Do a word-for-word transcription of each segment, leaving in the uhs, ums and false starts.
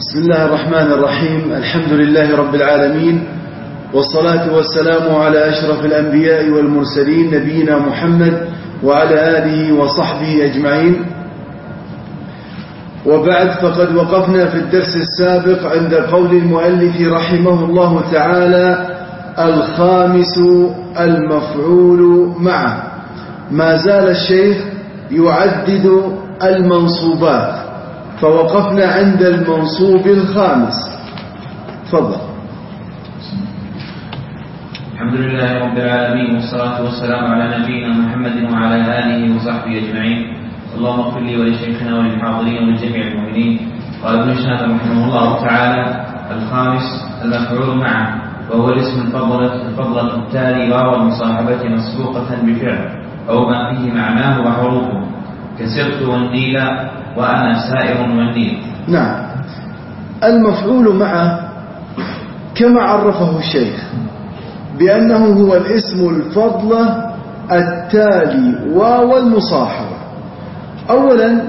بسم الله الرحمن الرحيم. الحمد لله رب العالمين، والصلاة والسلام على أشرف الأنبياء والمرسلين نبينا محمد وعلى آله وصحبه أجمعين. وبعد، فقد وقفنا في الدرس السابق عند قول المؤلف رحمه الله تعالى: الخامس المفعول معه. ما زال الشيخ يعدد المنصوبات، فوقفنا عند المنصوب الخامس. تفضل. الحمد لله رب العالمين، والصلاة والسلام على نبينا محمد وعلى آله وصحبه أجمعين. اللهم اغفر لي ولشيخنا وللحاضرين ولجميع المؤمنين. قال ابن هشام رحمه الله تعالى: الخامس المفعول معه، وهو الاسم الفضلة الفضلة التالي واو المصاحبة مسبوقة بفعل أو ما فيه معناه وحروفه، كسرت والنيل وأنا سائر والنيل. نعم، المفعول معه كما عرفه الشيخ بأنه هو الاسم الفضلة التالي واو المصاحبة. أولا،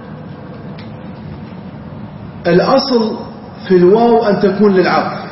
الأصل في الواو أن تكون للعطف،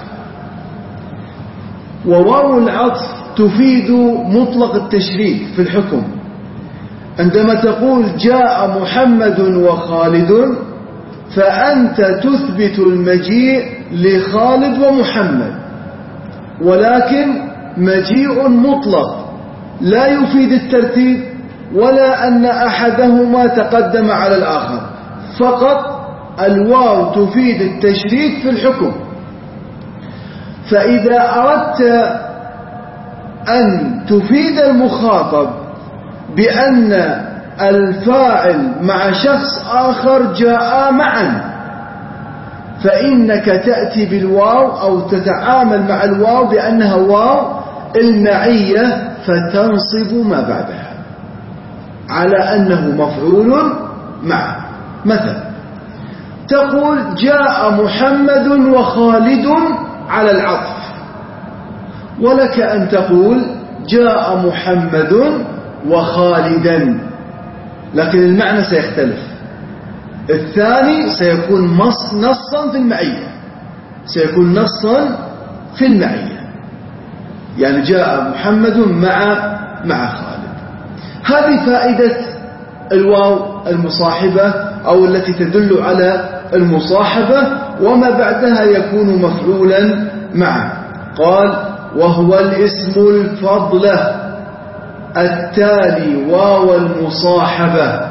وواو العطف تفيد مطلق التشريك في الحكم. عندما تقول جاء محمد وخالد، فأنت تثبت المجيء لخالد ومحمد، ولكن مجيء مطلق لا يفيد الترتيب ولا أن أحدهما تقدم على الآخر، فقط الواو تفيد التشريك في الحكم. فإذا أردت أن تفيد المخاطب بأن الفاعل مع شخص آخر جاء معا، فإنك تأتي بالواو أو تتعامل مع الواو بأنها واو المعية، فتنصب ما بعدها على أنه مفعول معه. مثلا تقول جاء محمد وخالد على العطف، ولك أن تقول جاء محمد وخالدا، لكن المعنى سيختلف. الثاني سيكون نصا في المعية، سيكون نصا في المعية، يعني جاء محمد مع مع خالد. هذه فائدة الواو المصاحبة أو التي تدل على المصاحبة، وما بعدها يكون مفعولا معه. قال: وهو الاسم الفضلة التالي واو المصاحبة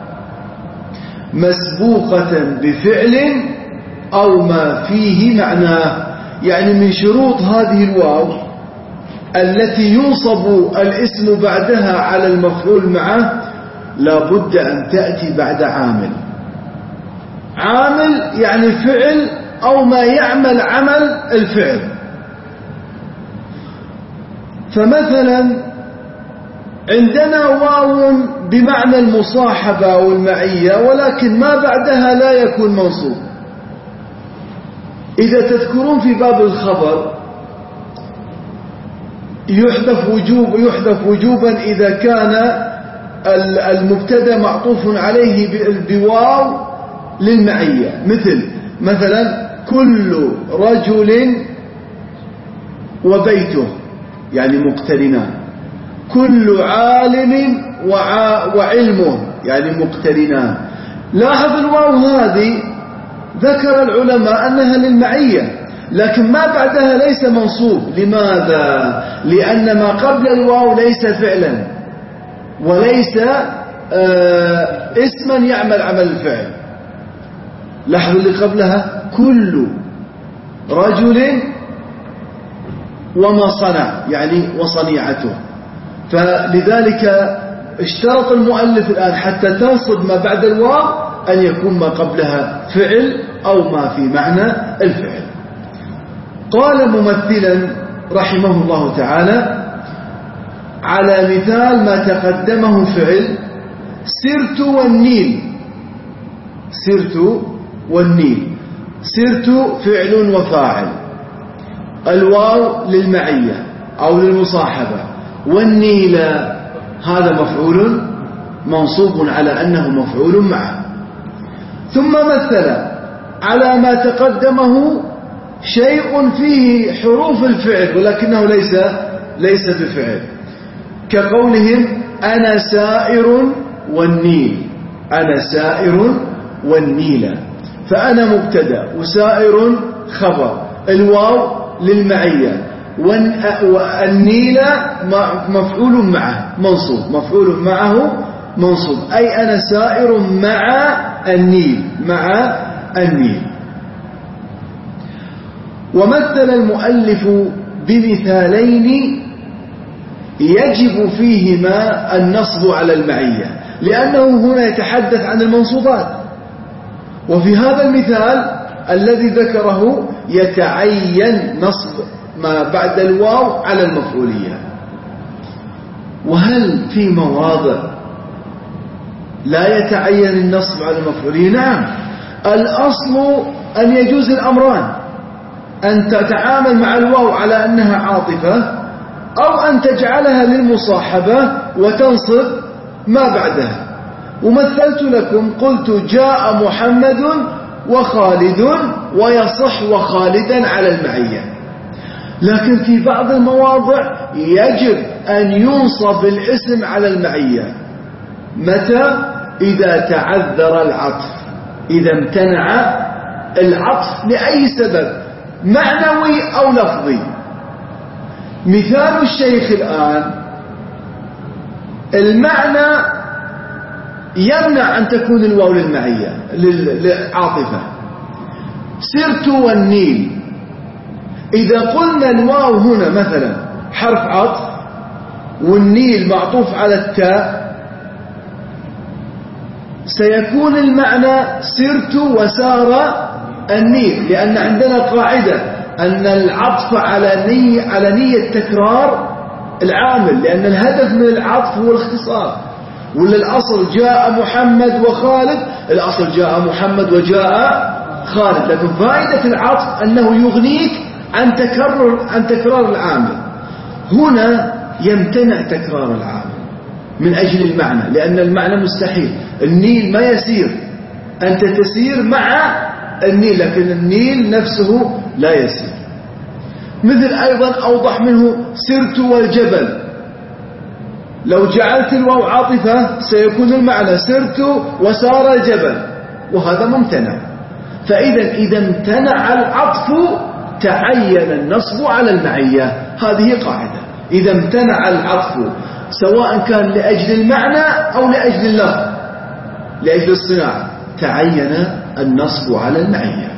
مسبوقة بفعل أو ما فيه معناه. يعني من شروط هذه الواو التي ينصب الاسم بعدها على المفعول معه، لا بد أن تأتي بعد عامل. عامل يعني فعل أو ما يعمل عمل الفعل. فمثلا عندنا واو بمعنى المصاحبة والمعية، ولكن ما بعدها لا يكون منصوب. إذا تذكرون في باب الخبر يحذف وجوب يحذف وجوبا إذا كان المبتدا معطوف عليه بواو للمعية، مثل مثلا كل رجل وبيته، يعني مقترنان. كل عالم وعلمه، يعني مقترنان. لاحظ الواو هذه ذكر العلماء أنها للمعية، لكن ما بعدها ليس منصوب. لماذا؟ لأن ما قبل الواو ليس فعلا وليس آه اسما يعمل عمل الفعل. لاحظ اللي قبلها كل رجل وما صنع، يعني وصنيعته. فلذلك اشترط المؤلف الآن حتى تنصب ما بعد الواو أن يكون ما قبلها فعل أو ما في معنى الفعل. قال ممثلا رحمه الله تعالى على مثال ما تقدمه فعل: سرت والنيل. سرت والنيل، سرت فعل وفاعل، الواو للمعية أو للمصاحبة، والنيل هذا مفعول منصوب على أنه مفعول معه. ثم مثل على ما تقدمه شيء فيه حروف الفعل ولكنه ليس ليس بفعل، كقولهم أنا سائر والنيل، أنا سائر والنيل، فأنا مبتدأ وسائر خبر، الواو للمعية، والنيل مفعول معه منصوب، مفعول معه منصوب، أي أنا سائر مع النيل، مع النيل. ومثل المؤلف بمثالين يجب فيهما النصب على المعية، لأنه هنا يتحدث عن المنصوبات، وفي هذا المثال الذي ذكره يتعين نصب ما بعد الواو على المفعولية. وهل في مواضع لا يتعين النصب على المفعولية؟ نعم، الأصل أن يجوز الأمران، أن تتعامل مع الواو على أنها عاطفة، أو أن تجعلها للمصاحبة وتنصب ما بعدها. ومثلت لكم قلت جاء محمد وخالد، ويصح وخالدا على المعية. لكن في بعض المواضع يجب أن ينصب الاسم على المعية. متى؟ إذا تعذر العطف، إذا امتنع العطف لأي سبب معنوي أو لفظي. مثال الشيخ الآن المعنى يمنع أن تكون الواو للمعية للعاطفة، سرت والنيل. إذا قلنا الواو هنا مثلا حرف عطف والنيل معطوف على التاء، سيكون المعنى سرت وسار النيل، لأن عندنا قاعدة أن العطف على نية على نية تكرار العامل، لأن الهدف من العطف هو الاختصار. ولا الأصل جاء محمد وخالد، الأصل جاء محمد وجاء خالد، لكن فائدة العطف أنه يغنيك عن تكرر عن تكرار العامل. هنا يمتنع تكرار العامل من أجل المعنى، لأن المعنى مستحيل. النيل ما يسير، أنت تسير مع النيل، لكن النيل نفسه لا يسير. مثل أيضا أوضح منه سرت والجبل، لو جعلت الواو عاطفة سيكون المعنى سرت وسار الجبل، وهذا ممتنع. فإذا إذا امتنع العطف تعين النصب على المعية، هذه قاعدة. إذا امتنع العطف سواء كان لأجل المعنى أو لأجل اللفظ، لأجل الصناعة، تعين النصب على المعية.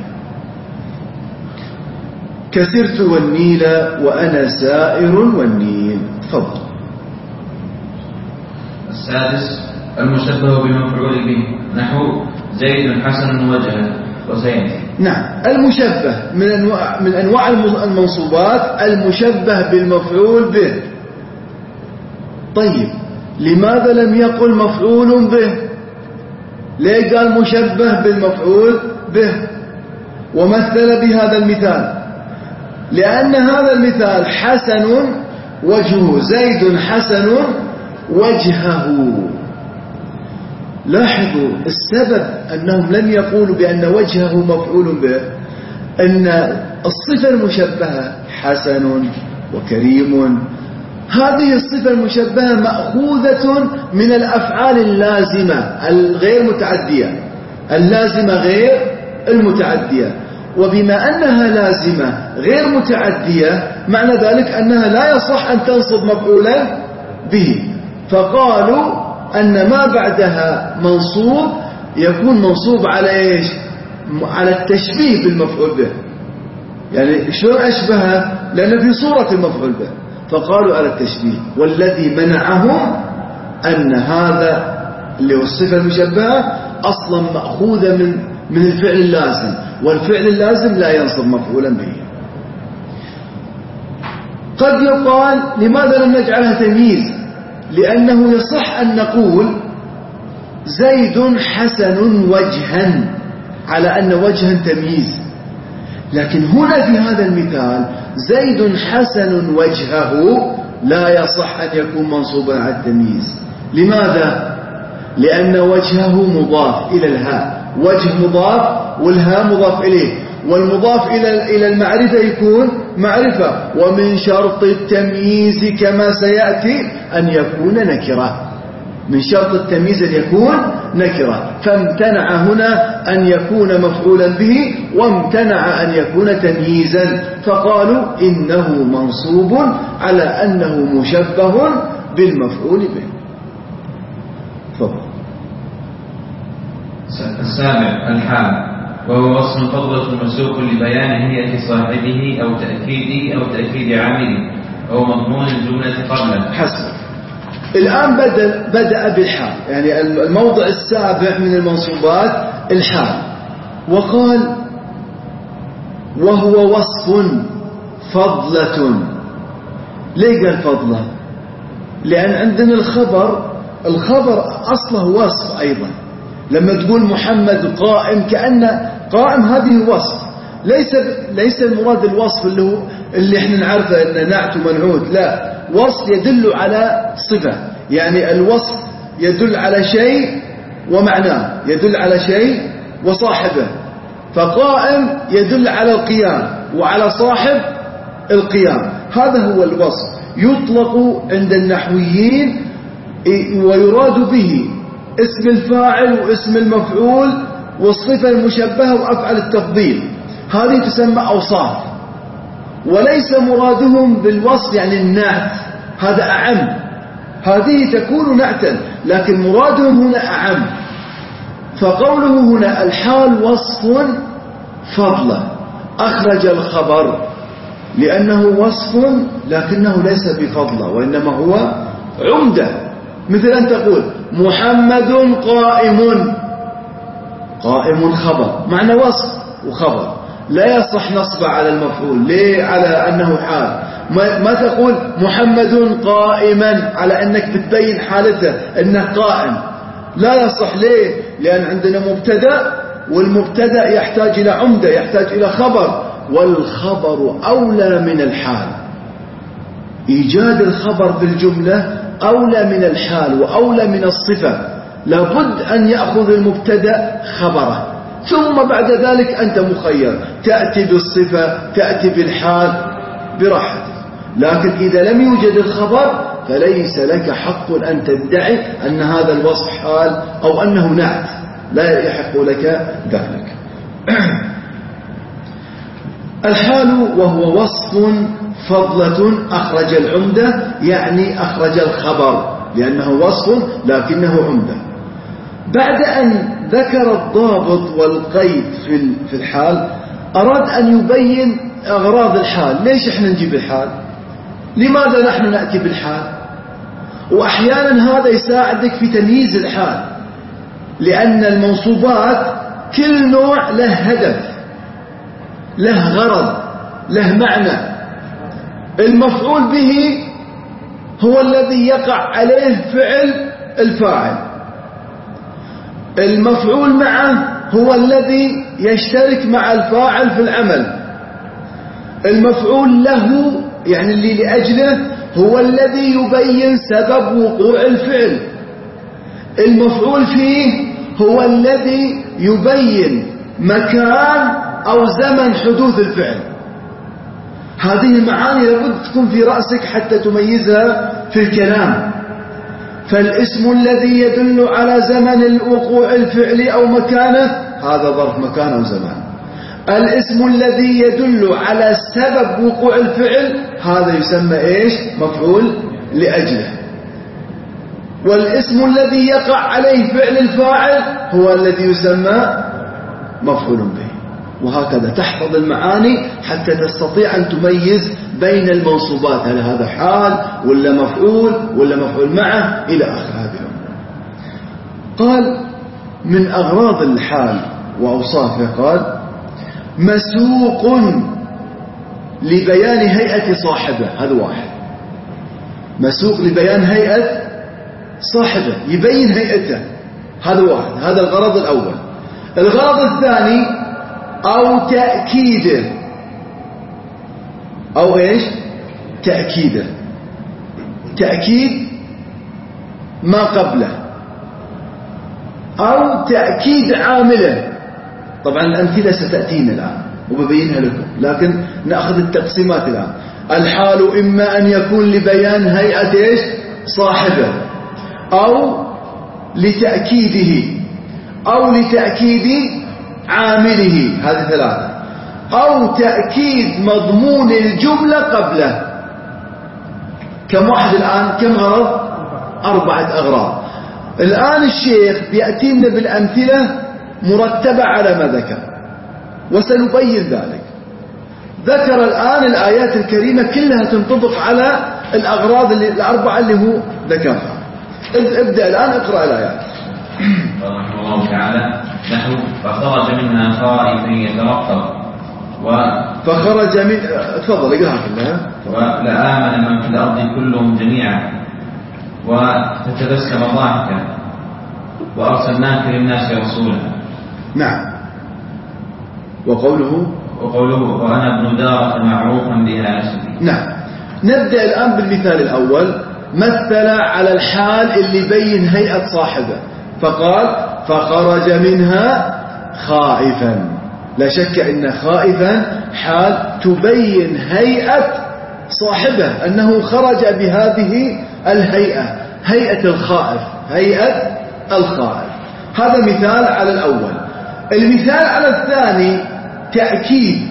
كسرت والنيل وأنا سائر والنيل. تفضل. السادس المشبه بمفعول به، نحو زيد حسن وجهه وسيأتي. نعم، المشبه من أنواع من أنواع المنصوبات المشبه بالمفعول به. طيب لماذا لم يقل مفعول به؟ ليه قال مشبه بالمفعول به ومثل بهذا المثال؟ لأن هذا المثال حسن وجهه، زيد حسن وجهه. لاحظوا السبب أنهم لم يقولوا بأن وجهه مفعول به، أن الصفة المشبهة حسن وكريم، هذه الصفة المشبهة مأخوذة من الأفعال اللازمة الغير متعدية، اللازمة غير المتعدية. وبما أنها لازمة غير متعدية معنى ذلك أنها لا يصح أن تنصب مفعولا به، فقالوا أن ما بعدها منصوب يكون منصوب على إيش؟ على التشبيه بالمفعول به. يعني شلون أشبهها؟ لأن في صورة المفعول به، فقالوا على التشبيه. والذي منعهم أن هذا اللي هو الصفة المشبهة أصلا مأخوذة من من الفعل اللازم، والفعل اللازم لا ينصب مفعولا به. قد يقال لماذا لم نجعلها تمييز؟ لأنه يصح أن نقول زيد حسن وجها على أن وجها تمييز، لكن هنا في هذا المثال زيد حسن وجهه لا يصح أن يكون منصوبا على التمييز. لماذا؟ لأن وجهه مضاف إلى الهاء، وجه مضاف والهاء مضاف إليه، والمضاف إلى إلى المعرفة يكون معرفة. ومن شرط التمييز كما سيأتي أن يكون نكرة، من شرط التمييز أن يكون نكرة، فامتنع هنا أن يكون مفعولا به وامتنع أن يكون تمييزا، فقالوا إنه منصوب على أنه مشبه بالمفعول به. فضل. السابع الحال، وهو وصف فضلة مسوق لبيان هيئة صاحبه أو تأكيد أو تأكيد عامله أو مضمون الجملة قبله. حسن. الآن بدأ, بدأ بالحال، يعني الموضع السابع من المنصوبات الحال، وقال وهو وصف فضلة. ليه قال فضلة؟ لأن عندنا الخبر، الخبر أصله وصف أيضا. لما تقول محمد قائم، كأن قائم هذه وصف، ليس ليس المراد الوصف اللي هو اللي احنا نعرفه انه نعت ومنعوت، لا، وصف يدل على صفة، يعني الوصف يدل على شيء ومعناه، يدل على شيء وصاحبه. فقائم يدل على القيام وعلى صاحب القيام، هذا هو الوصف. يطلق عند النحويين ويراد به اسم الفاعل واسم المفعول والصفة المشبهة وأفعل التفضيل، هذه تسمى أوصاف. وليس مرادهم بالوصف يعني النعت، هذا أعم، هذه تكون نعتا، لكن مرادهم هنا أعم. فقوله هنا الحال وصف فضلة، أخرج الخبر لأنه وصف لكنه ليس بفضلة وإنما هو عمدة. مثل أن تقول محمد قائم، قائم خبر، معنى وصف وخبر، لا يصح نصب على المفعول. ليه؟ على أنه حال. ما, ما تقول محمد قائما على أنك بتبين حالته أنه قائم، لا يصح. ليه؟ لأن عندنا مبتدأ، والمبتدأ يحتاج إلى عمدة، يحتاج إلى خبر، والخبر أولى من الحال. إيجاد الخبر في الجملة أولى من الحال وأولى من الصفة، لابد أن يأخذ المبتدأ خبره، ثم بعد ذلك أنت مخير، تأتي بالصفة تأتي بالحال براحتك. لكن إذا لم يوجد الخبر فليس لك حق أن تدعي أن هذا الوصف حال أو أنه نعت، لا يحق لك ذلك. الحال وهو وصف فضلة أخرج العمدة، يعني أخرج الخبر، لأنه وصف لكنه عمدة. بعد أن ذكر الضابط والقيد في الحال أراد أن يبين أغراض الحال. ليش إحنا نجيب الحال؟ لماذا نحن نأتي بالحال؟ وأحيانا هذا يساعدك في تمييز الحال، لأن المنصوبات كل نوع له هدف، له غرض، له معنى. المفعول به هو الذي يقع عليه فعل الفاعل، المفعول معه هو الذي يشترك مع الفاعل في العمل، المفعول له يعني اللي لأجله هو الذي يبين سبب وقوع الفعل، المفعول فيه هو الذي يبين مكان أو زمن حدوث الفعل. هذه المعاني لابد تكون في رأسك حتى تميزها في الكلام. فالاسم الذي يدل على زمن الوقوع الفعل أو مكانه هذا ظرف مكان أو زمان. الاسم الذي يدل على سبب وقوع الفعل هذا يسمى إيش؟ مفعول لأجله. والاسم الذي يقع عليه فعل الفاعل هو الذي يسمى مفعول به. وهكذا تحفظ المعاني حتى تستطيع أن تميز بين المنصوبات، هل هذا حال ولا مفعول ولا مفعول معه إلى آخر هذه الأمور. قال من أغراض الحال وأوصافه قال مسوق لبيان هيئة صاحبه، هذا واحد، مسوق لبيان هيئة صاحبه، يبين هيئته، هذا واحد، هذا الغرض الأول. الغرض الثاني أو تأكيده، أو إيش؟ تأكيده، تأكيد ما قبله، أو تأكيد عامله. طبعا الأمثلة ستأتينا الآن وببينها لكم، لكن نأخذ التقسيمات الآن. الحال إما أن يكون لبيان هيئة إيش؟ صاحبه، أو لتأكيده، أو لتأكيد عامله، هذه ثلاثة، أو تأكيد مضمون الجملة قبله. كم واحد الآن؟ كم غرض؟ أربعة أغراض. الآن الشيخ بيأتينا بالأمثلة مرتبة على ما ذكر، وسنبين ذلك. ذكر الآن الآيات الكريمة كلها تنطبق على الأغراض اللي الأربعة اللي هو ذكرها. ابدأ الآن اقرأ الآيات. رحمه الله تعالى: نحو فخرج منها خائفا يترقب و فخرج من تفضل اقراها كلها. ولآمن من في الأرض كلهم جميعا وتتبسم ضاحكا وأرسلناك للناس رسولا. نعم. وقوله وقوله وأنا ابن دارة معروفا بها نسبي. نعم. نبدأ الآن بالمثال الأول. مثل على الحال اللي بين هيئة صاحبه، فقال فخرج منها خائفا. لا شك أن خائفا حال تبين هيئة صاحبه، أنه خرج بهذه الهيئة، هيئة الخائف، هيئة الخائف. هذا مثال على الأول. المثال على الثاني تأكيد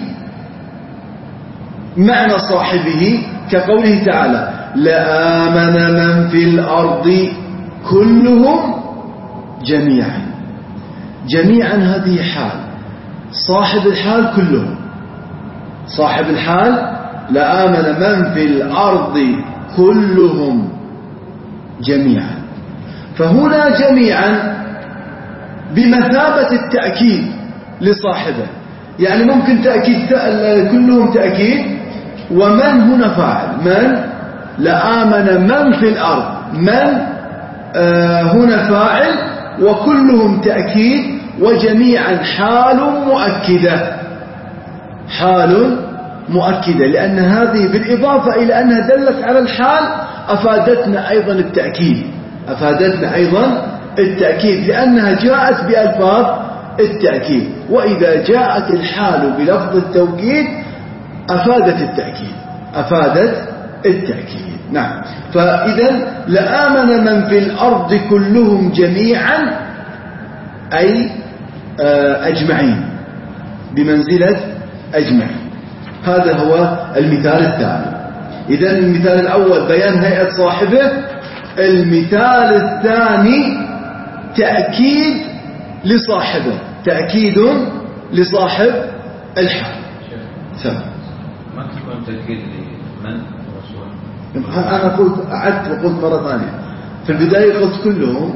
معنى صاحبه، كقوله تعالى لآمن من في الأرض كلهم جميعا. جميعا هذه حال، صاحب الحال كلهم. صاحب الحال لآمن من في الأرض كلهم جميعا. فهنا جميعا بمثابة التأكيد لصاحبه، يعني ممكن تأكيد كلهم تأكيد، ومن هنا فاعل، من لآمن من في الأرض، من آه هنا فاعل، وكلهم تأكيد، وجميعا حال مؤكدة، حال مؤكدة، لأن هذه بالإضافة إلى أنها دلت على الحال أفادتنا أيضا التأكيد، أفادتنا أيضا التأكيد، لأنها جاءت بألفاظ التأكيد. وإذا جاءت الحال بلفظ التوكيد أفادت التأكيد، أفادت التأكيد. نعم. فإذا لآمن من في الأرض كلهم جميعا أي أجمعين، بمنزلة أجمعين. هذا هو المثال الثاني. إذا المثال الأول بيان هيئة صاحبه، المثال الثاني تأكيد لصاحبه، تأكيد لصاحب الحال. سلام. ما تكون تأكيد لمن رسول؟ أنا قلت أعدت وقلت مرة ثانية. في البداية قلت كلهم،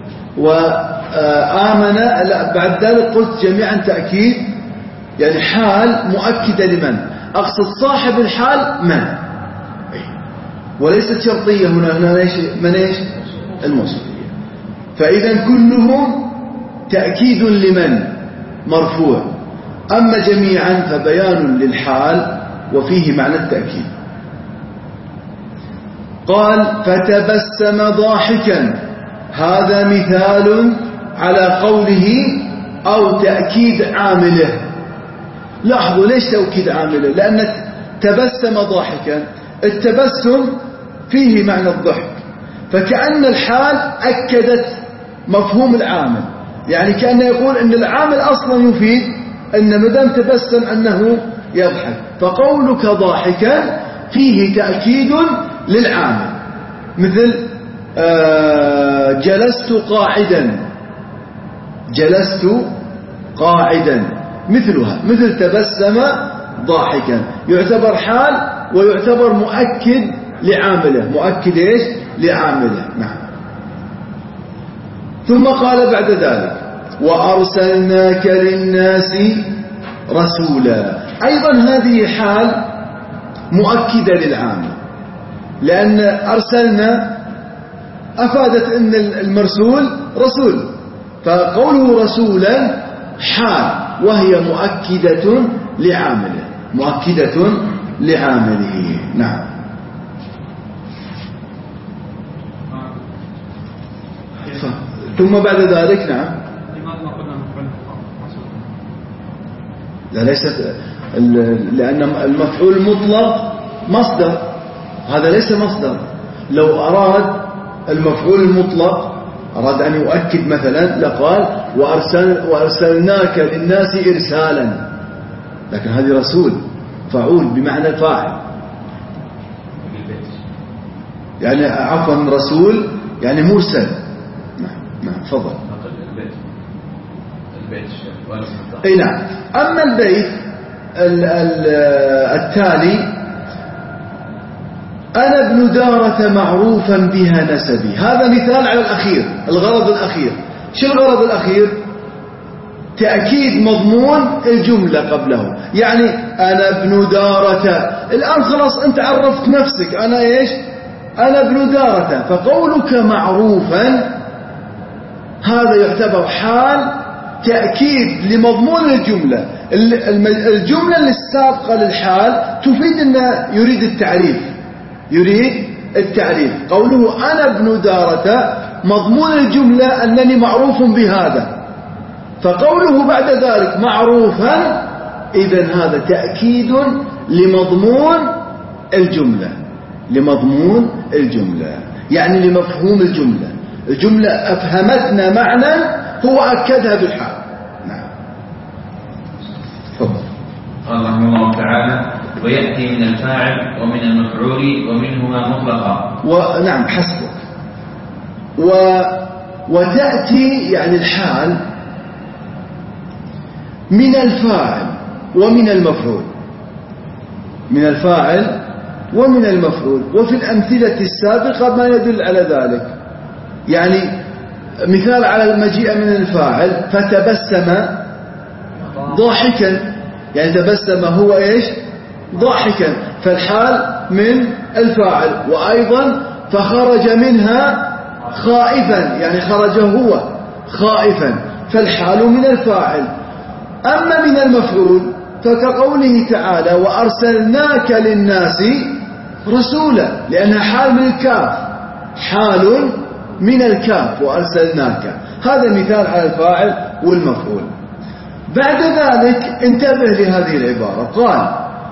وآمن لا بعد ذلك قلت جميعا تأكيد، يعني حال مؤكدة لمن، أقصد صاحب الحال من، وليست شرطية هنا. هنا ليش من ايش؟ الموصولية. فإذا كلهم تأكيد لمن مرفوع، أما جميعا فبيان للحال وفيه معنى التأكيد. قال فتبسم ضاحكا، هذا مثال على قوله أو تأكيد عامله. لاحظوا ليش تأكيد عامله؟ لأن تبسم ضاحكا، التبسم فيه معنى الضحك، فكأن الحال أكدت مفهوم العامل، يعني كأنه يقول أن العامل أصلا يفيد أن مدام تبسم أنه يضحك، فقولك ضاحكا فيه تأكيد للعامل. مثل آه جلست قاعدا، جلست قاعدا مثلها، مثل تبسم ضاحكا، يعتبر حال ويعتبر مؤكد لعامله، مؤكد ايش؟ لعامله. نعم. ثم قال بعد ذلك وأرسلناك للناس رسولا، أيضا هذه حال مؤكدة للعامل، لأن أرسلنا أفادت أن المرسول رسول، فقوله رسولا حال وهي مؤكدة لعامله، مؤكدة لعامله. نعم. ثم بعد ذلك نعم لا ليست، لأن المفعول المطلق مصدر، هذا ليس مصدر. لو أراد المفعول المطلق أراد أن يؤكد مثلا لقال وأرسل وأرسلناك للناس إرسالا، لكن هذه رسول فعول بمعنى الفاعل، يعني عفوا رسول يعني مرسل. نعم نعم تفضل. اي نعم. اما البيت التالي انا ابن دارة معروفا بها نسبي، هذا مثال على الاخير، الغرض الاخير. شو الغرض الاخير؟ تأكيد مضمون الجملة قبله. يعني انا ابن دارة، الان خلاص انت عرفت نفسك، انا ايش؟ أنا ابن دارة. فقولك معروفا هذا يعتبر حال تأكيد لمضمون الجملة. الجملة السابقة للحال تفيد أنه يريد التعريف، يريد التعريف. قوله أنا ابن دارة مضمون الجملة أنني معروف بهذا، فقوله بعد ذلك معروفا إذن هذا تأكيد لمضمون الجملة، لمضمون الجملة يعني لمفهوم الجملة. الجملة أفهمتنا معنى هو أكدها بالحال. نعم تفضل. قال رحمه الله تعالى ويأتي من الفاعل ومن المفعول ومنهما مطلقا. ونعم حسبك. و... وتأتي يعني الحال من الفاعل ومن المفعول، من الفاعل ومن المفعول. وفي الأمثلة السابقة ما يدل على ذلك. يعني مثال على المجيء من الفاعل فتبسم ضاحكا، يعني تبسم هو إيش؟ ضاحكا، فالحال من الفاعل. وأيضا فخرج منها خائفا، يعني خرج هو خائفا، فالحال من الفاعل. أما من المفعول فكقوله تعالى وأرسلناك للناس رسولا، لأنها حال من الكاف، حال من الكاف وأرسلناك. هذا مثال على الفاعل والمفعول. بعد ذلك انتبه لهذه العبارة، قال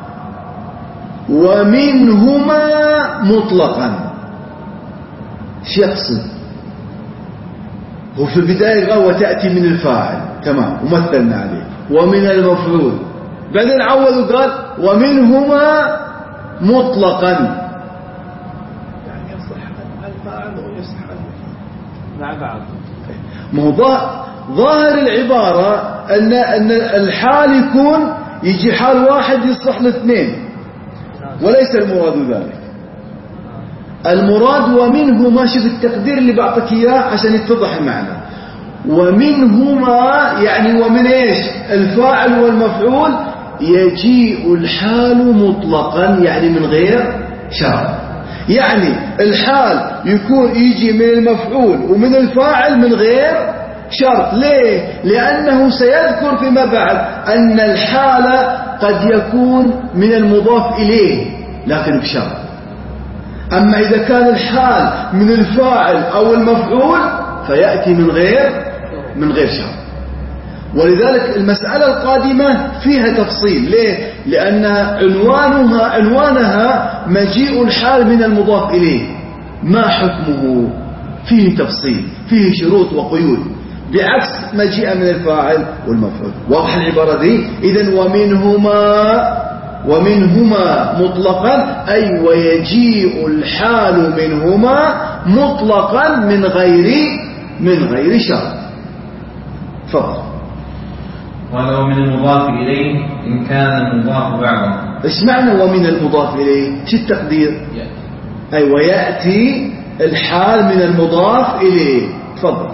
ومنهما مطلقا. ايش يقصد؟ هو في البداية قال وتأتي من الفاعل، تمام ومثلنا عليه، ومن المفعول، بعدين عوض قال ومنهما مطلقا، يعني يصح الفاعل ويصح المفعول مع بعض. ما هو ظاهر العبارة أن أن الحال يكون يجي حال واحد يصلح لاثنين، وليس المراد ذلك. المراد ومنهما، شوف التقدير اللي بعطيك إياه عشان يتضح المعنى. ومنهما يعني ومن إيش؟ الفاعل والمفعول يجيء الحال مطلقا، يعني من غير شرط. يعني الحال يكون يجي من المفعول ومن الفاعل من غير شرط. ليه؟ لأنه سيذكر فيما بعد أن الحال قد يكون من المضاف إليه لكن بشرط. أما إذا كان الحال من الفاعل أو المفعول فيأتي من غير من غير شرط. ولذلك المسألة القادمة فيها تفصيل. ليه؟ لأن عنوانها عنوانها مجيء الحال من المضاف إليه، ما حكمه؟ فيه تفصيل، فيه شروط وقيود، بعكس مجيء من الفاعل والمفعول. واضح العبارة دي؟ إذن ومنهما ومنهما مطلقا أي ويجيء الحال منهما مطلقا من غير من غير شرط. تفضل. قال ومن المضاف إليه إن كان المضاف بعضه. إيش معنى ومن المضاف إليه؟ شو التقدير؟ يأتي. أي ويأتي الحال من المضاف إليه. تفضل.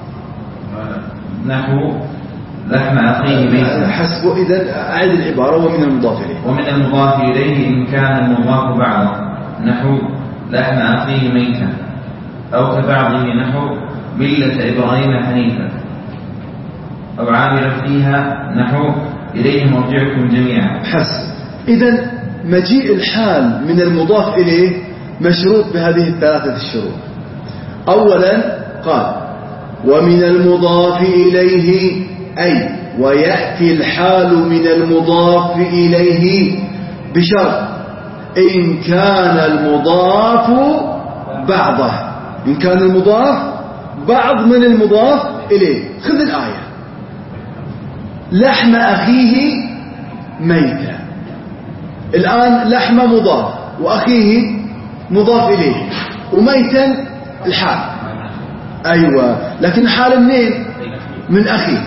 نحو لحم أخيه ميتا. حسبه. إذا أعد العبارة ومن المضاف إليه. ومن المضاف إليه إن كان المضاف بعضه نحو لحم أخيه ميتا، أو كبعضه نحو ملة إبراهيم حنيفا، أو عاملا فيها نحو إليه مرجعكم جميعا. حسب. إذن مجيء الحال من المضاف إليه مشروط بهذه الثلاثة الشروط. أولا قال ومن المضاف إليه أي ويأتي الحال من المضاف إليه بشرط إن كان المضاف بعضه، إن كان المضاف بعض من المضاف إليه. خذ الآية: لحم أخيه ميتا. الآن لحم مضاف وأخيه مضاف إليه وميتا الحال. أيوة، لكن الحال منين؟ من أخيه.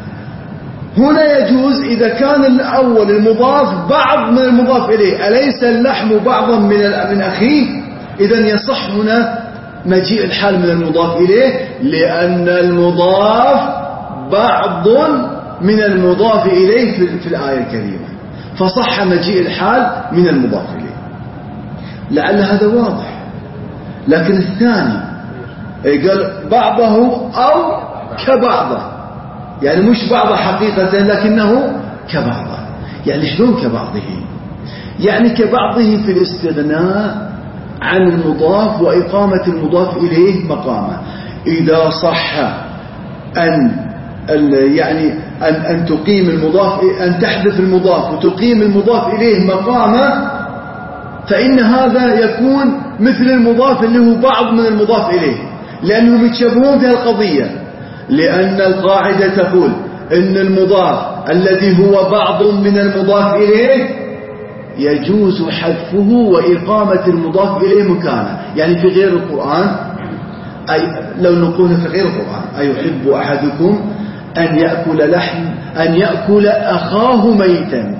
هنا يجوز إذا كان الأول المضاف بعض من المضاف إليه. أليس اللحم بعضا من من أخيه؟ إذن يصح هنا مجيء الحال من المضاف إليه، لأن المضاف بعض من المضاف إليه في, في الآية الكريمة، فصح مجيء الحال من المضاف إليه. لعل هذا واضح. لكن الثاني قال بعضه أو كبعضه، يعني مش بعضه حقيقة لكنه كبعضه. يعني شلون كبعضه؟ يعني كبعضه في الاستغناء عن المضاف وإقامة المضاف إليه مقامه. إذا صح أن يعني أن أن تقيم المضاف، أن تحذف المضاف وتقيم المضاف إليه مقامه، فإن هذا يكون مثل المضاف اللي هو بعض من المضاف إليه، لأنهم يتشابهون في القضية. لأن القاعدة تقول إن المضاف الذي هو بعض من المضاف إليه يجوز حذفه وإقامة المضاف إليه مكانه. يعني في غير القرآن، أي لو نقول في غير القرآن: أيحب أحدكم أن يأكل لحم أن يأكل أخاه ميتا.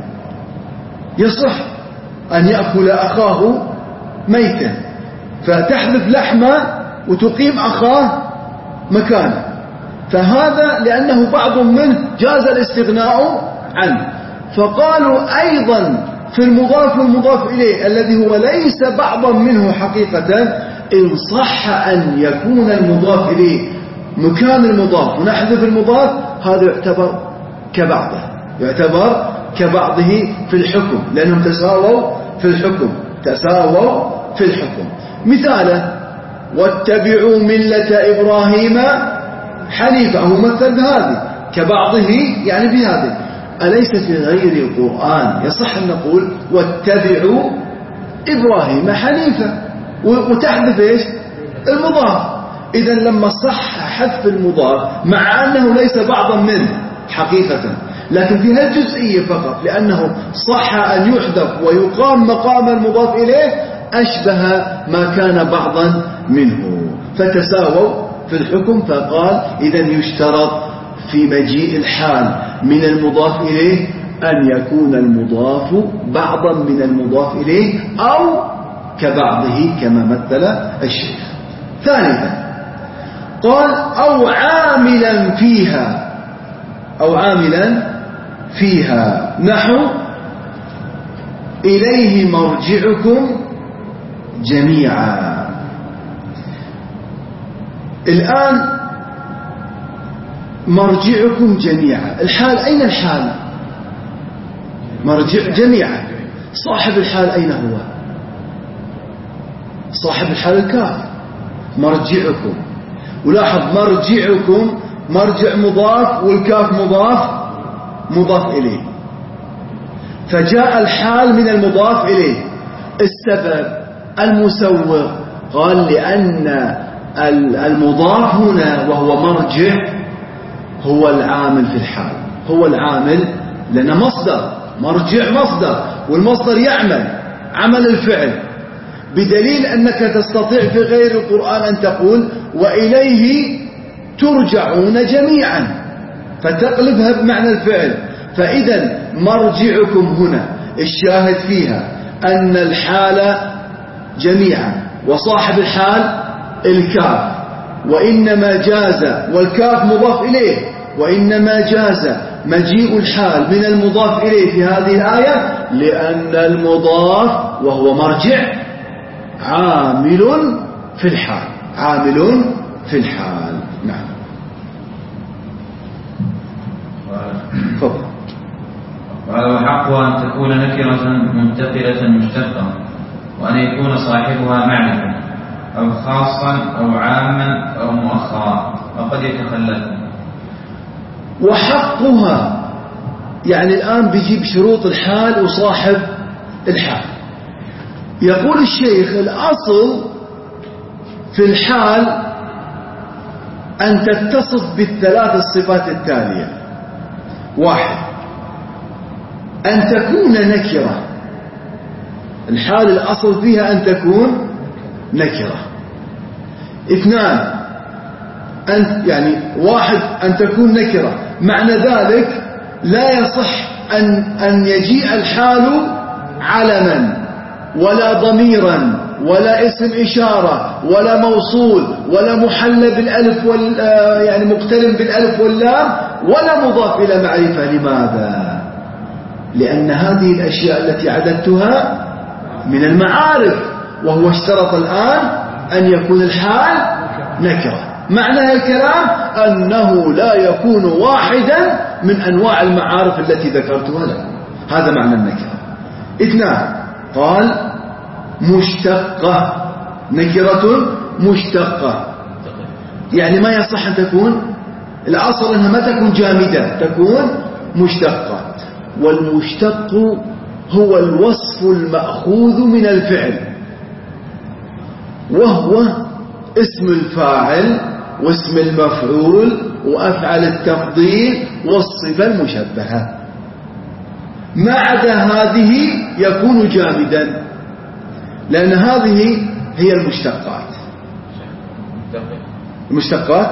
يصح أن يأكل أخاه ميتا، فتحذف لحمه وتقيم أخاه مكانه. فهذا لأنه بعض منه جاز الاستغناء عنه. فقالوا أيضا في المضاف والمضاف إليه الذي هو ليس بعضا منه حقيقة، إن صح أن يكون المضاف إليه مكان المضاف ونحذف المضاف، هذا يعتبر كبعضه، يعتبر كبعضه في الحكم، لأنهم تساووا في الحكم، تساووا في الحكم. مثاله: واتبعوا ملة إبراهيم حنيفا. هو مثل بهذه كبعضه، يعني بهذه. أليس في غير القرآن يصح أن نقول واتبعوا إبراهيم حنيفا وتحذف إيش؟ المضاف. إذن لما صح حذف المضاف مع أنه ليس بعضا منه حقيقة، لكن في هذه الجزئية فقط، لأنه صح أن يحذف ويقام مقام المضاف إليه، أشبه ما كان بعضا منه، فتساووا في الحكم. فقال إذن يشترط في مجيء الحال من المضاف إليه أن يكون المضاف بعضا من المضاف إليه أو كبعضه كما مثل الشيخ. ثالثا قال: أو عاملا فيها، أو عاملا فيها، نحو إليه مرجعكم جميعا. الآن مرجعكم جميعا، الحال أين الحال؟ مرجع جميعا. صاحب الحال أين هو؟ صاحب الحال الكاف. مرجعكم، ولاحظ مرجعكم مرجع مضاف والكاف مضاف مضاف إليه، فجاء الحال من المضاف إليه. السبب المسوغ قال لأن المضاف هنا وهو مرجع هو العامل في الحال، هو العامل، لأن مصدر، مرجع مصدر، والمصدر يعمل عمل الفعل، بدليل أنك تستطيع في غير القرآن أن تقول وإليه ترجعون جميعا، فتقلبها بمعنى الفعل. فإذا مرجعكم هنا الشاهد فيها أن الحال جميعا وصاحب الحال الكاف، وإنما جاز، والكاف مضاف إليه، وإنما جاز مجيء الحال من المضاف إليه في هذه الآية لأن المضاف وهو مرجع عامل في الحال، عامل في الحال. نعم. قال: وحق أن تكون نكرة منتقلة مشتقة، وأن يكون صاحبها معرفة أو خاصا أو عاما أو مؤخرا، وقد يتخلف. وحقها، يعني الآن بيجيب شروط الحال وصاحب الحال. يقول الشيخ الأصل في الحال أن تتصف بالثلاث الصفات التالية: واحد، أن تكون نكرة، الحال الأصل فيها أن تكون نكرة. اثنان، أن يعني واحد أن تكون نكرة، معنى ذلك لا يصح أن أن يجيء الحال علما ولا ضميرا ولا اسم إشارة ولا موصول ولا محل بالألف وال يعني مقترن بالألف واللام ولا مضاف إلى معرفة. لماذا؟ لأن هذه الأشياء التي عددتها من المعارف، وهو اشترط الآن أن يكون الحال نكرة. معنى الكلام أنه لا يكون واحدا من أنواع المعارف التي ذكرتها لكم، هذا معنى النكرة. اثنان، قال مشتقة، نكرة مشتقة، يعني ما يصح أن تكون، الأصل أنها ما تكون جامدة، تكون مشتقة. والمشتق هو الوصف المأخوذ من الفعل، وهو اسم الفاعل واسم المفعول وأفعل التفضيل والصفة المشبهة. ما عدا هذه يكون جامدا، لأن هذه هي المشتقات. المشتقات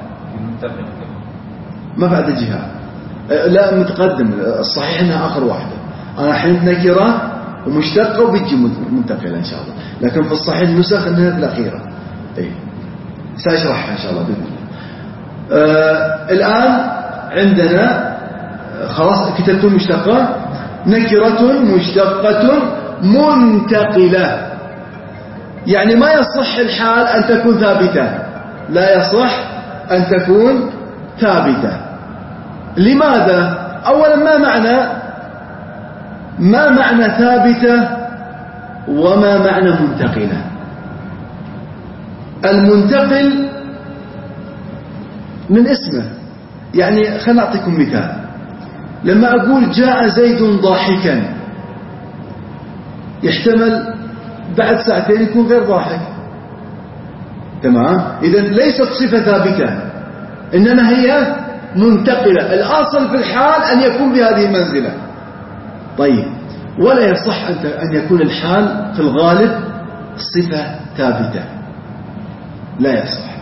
ما بعد الجهة، لا متقدم، الصحيح أنها آخر واحدة. أنا حين نكرة ومشتقة وبتجي منتقلة إن شاء الله، لكن في الصحيح النسخ أنها في الأخيرة. أي سأشرحها إن شاء الله بإذن الله. آه الآن عندنا خلاص كتبت المشتقة، نكرة مشتقة منتقلة، يعني ما يصح الحال أن تكون ثابتة، لا يصح أن تكون ثابتة. لماذا؟ أولا ما معنى ما معنى ثابتة وما معنى منتقلة؟ المنتقل من اسمه، يعني خلنا أعطيكم مثال. لما أقول جاء زيد ضاحكا، يحتمل بعد ساعتين يكون غير ضاحك، تمام؟ إذن ليست صفة ثابتة، إنما هي منتقلة. الأصل في الحال أن يكون بهذه المنزلة. طيب، ولا يصح أن يكون الحال في الغالب صفة ثابتة، لا يصح.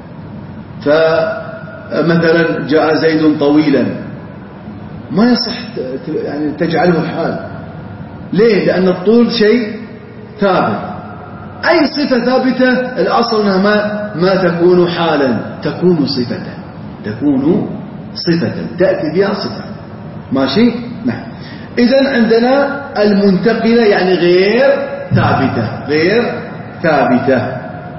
فمثلا جاء زيد طويلا، ما يصح يعني تجعله حال. ليه؟ لأن الطول شيء ثابت. أي صفة ثابتة الأصل أنها ما, ما تكون حالا، تكون صفة، تكون صفة تأتي بها صفة. ماشي؟ نعم. إذن عندنا المنتقلة يعني غير ثابتة، غير ثابتة.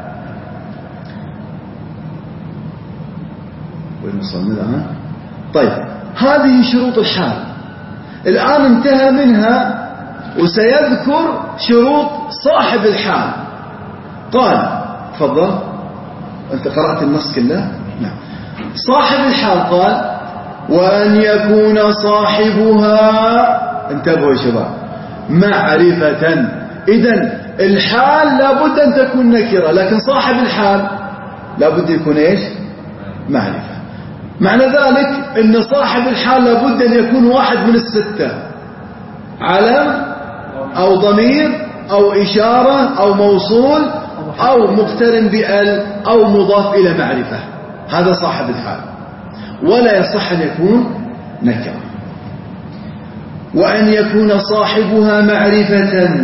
وين وصلنا الآن؟ طيب، هذه شروط الحال. الآن انتهى منها وسيذكر شروط صاحب الحال. قال تفضل، أنت قرأت النص كله؟ نعم. صاحب الحال قال وأن يكون صاحبها، انتبهوا يا شباب، معرفة. إذن الحال لابد أن تكون نكرة، لكن صاحب الحال لابد يكون إيش؟ معرفة. معنى ذلك أن صاحب الحال لابد أن يكون واحد من الستة: علم أو ضمير أو إشارة أو موصول أو مقترن بال أو مضاف إلى معرفة. هذا صاحب الحال، ولا يصح أن يكون نكرة. وأن يكون صاحبها معرفة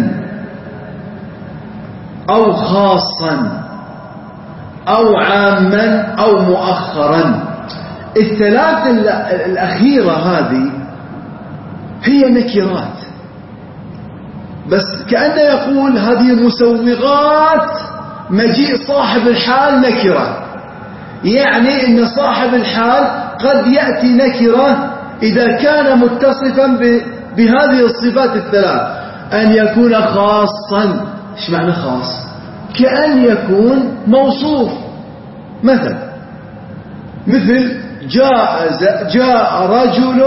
أو خاصا أو عاما أو مؤخرا. الثلاث الأخيرة هذه هي نكرات، بس كأنه يقول هذه مسوغات مجيء صاحب الحال نكرة. يعني إن صاحب الحال قد يأتي نكرة إذا كان متصفا بهذه الصفات الثلاث: أن يكون خاصا. إيش معنى خاص؟ كأن يكون موصوف. مثل مثل جاء, جاء رجل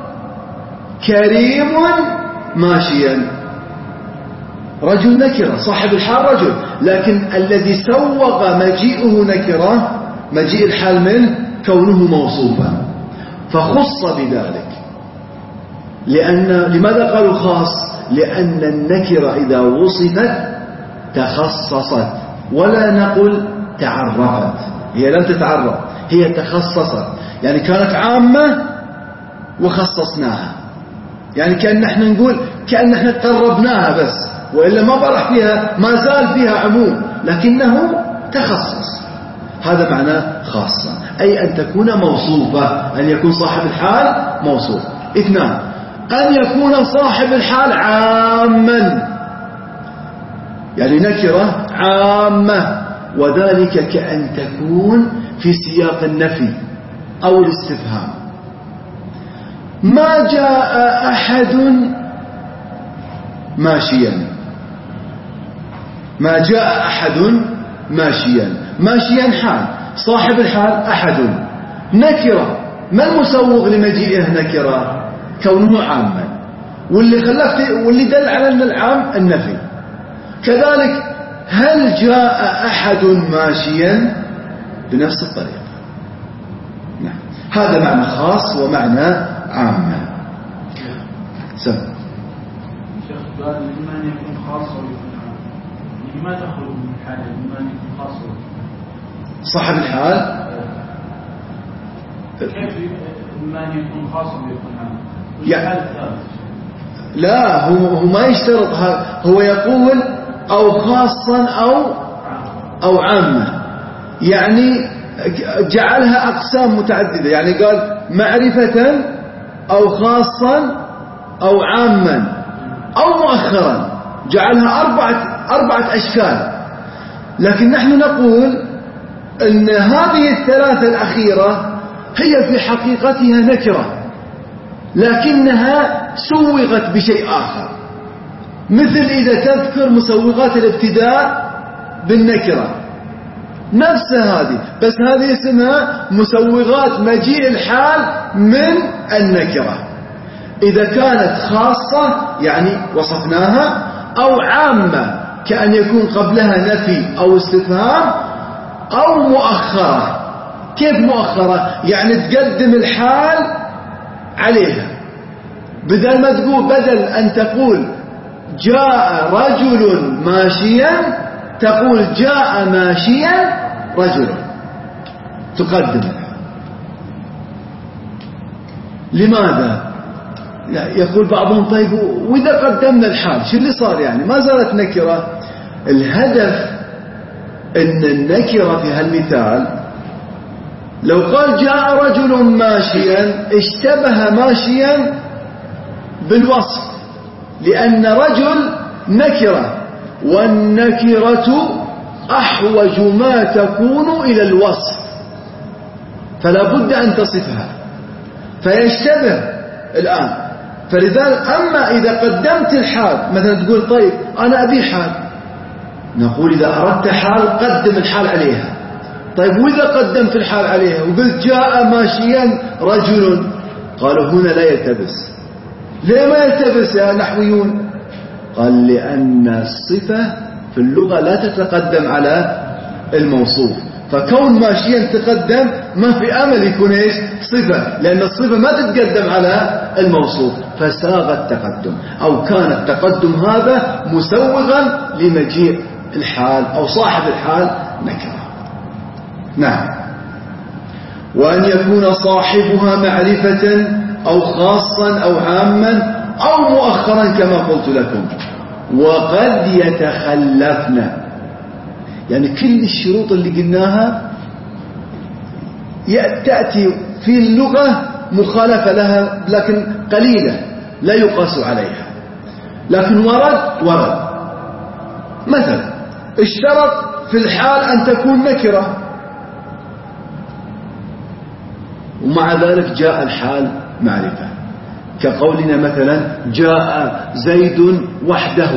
كريم ماشيا. رجل نكرة، صاحب الحال رجل، لكن الذي سوق مجيئه نكرة، مجيء الحال منه كونه موصوفا، فخص بذلك. لأن لماذا قالوا خاص؟ لأن النكرة إذا وصفت تخصصت، ولا نقل تعرفت، هي لم تتعرف، هي تخصصت. يعني كانت عامة وخصصناها، يعني كأن احنا نقول كأن احنا قربناها بس، وإلا ما برح فيها، ما زال فيها عموم، لكنه تخصص. هذا معناه خاصة، أي أن تكون موصوفة، أن يكون صاحب الحال موصوف. اثنان، أن يكون صاحب الحال عاما، يعني نكرة عامة، وذلك كأن تكون في سياق النفي أو الاستفهام. ما جاء أحد ماشيا، ما جاء أحد ماشيا، ماشيا حال، صاحب الحال أحد، نكرة. ما المسوغ لمجيئه نكرة؟ كونه عاما، واللي خلاك واللي دل على أن العام النفي. كذلك هل جاء أحد ماشيا؟ بنفس الطريقة. نعم. هذا معنى خاص ومعنى عام. سم شيخ قال إما أن يكون خاص ويكون عام، لما تخرج من الحالة إما أن يكون خاص ويكون صاحب الحال؟ كيف إما أن يكون خاص ويكون عام؟ يعني لا، هو هو ما يشترط، هو يقول أو خاصا أو أو عامة، يعني جعلها أقسام متعددة، يعني قال معرفة أو خاصا أو عاما أو مؤخرا، جعلها أربعة أربعة أشكال. لكن نحن نقول أن هذه الثلاثة الأخيرة هي في حقيقتها نكرة، لكنها سوغت بشيء آخر، مثل إذا تذكر مسوغات الابتداء بالنكرة، نفس هذه، بس هذه اسمها مسوغات مجيء الحال من النكرة. إذا كانت خاصة يعني وصفناها، أو عامة كأن يكون قبلها نفي أو استفهام، أو مؤخرة. كيف مؤخرة؟ يعني تقدم الحال عليها، بدل ما تقول، بدل أن تقول جاء رجل ماشيا، تقول جاء ماشيا رجل، تقدم الحال. لماذا؟ يقول بعضهم طيب وإذا قدمنا الحال شو اللي صار؟ يعني ما زالت نكرة. الهدف أن النكرة في هالمثال لو قال جاء رجل ماشيا اشتبه ماشيا بالوصف، لأن رجل نكرة، والنكرة أحوج ما تكون إلى الوصف، فلا بد أن تصفها، فيشتبه الآن. فلذلك أما إذا قدمت الحال، مثلا تقول طيب أنا أبي حال، نقول إذا أردت حال قدم الحال عليها. طيب وإذا قدمت الحال عليها وقلت جاء ماشيا رجل، قالوا هنا لا يلتبس. ليه ما يلتبس يا نحويون؟ قال لأن الصفة في اللغة لا تتقدم على الموصوف، فكون ماشيا تقدم ما في أمل يكون إيش صفة، لأن الصفة ما تتقدم على الموصوف، فساغ التقدم، أو كان التقدم هذا مسوغا لمجيء الحال أو صاحب الحال نكرة. نعم. وأن يكون صاحبها معرفة أو خاصا أو عاما أو مؤخرا كما قلت لكم. وقد يتخلفن، يعني كل الشروط اللي قلناها تأتي في اللغة مخالفة لها، لكن قليلة لا يقاس عليها، لكن ورد ورد. مثلا اشترط في الحال أن تكون نكرة، ومع ذلك جاء الحال معرفة، كقولنا مثلا جاء زيد وحده،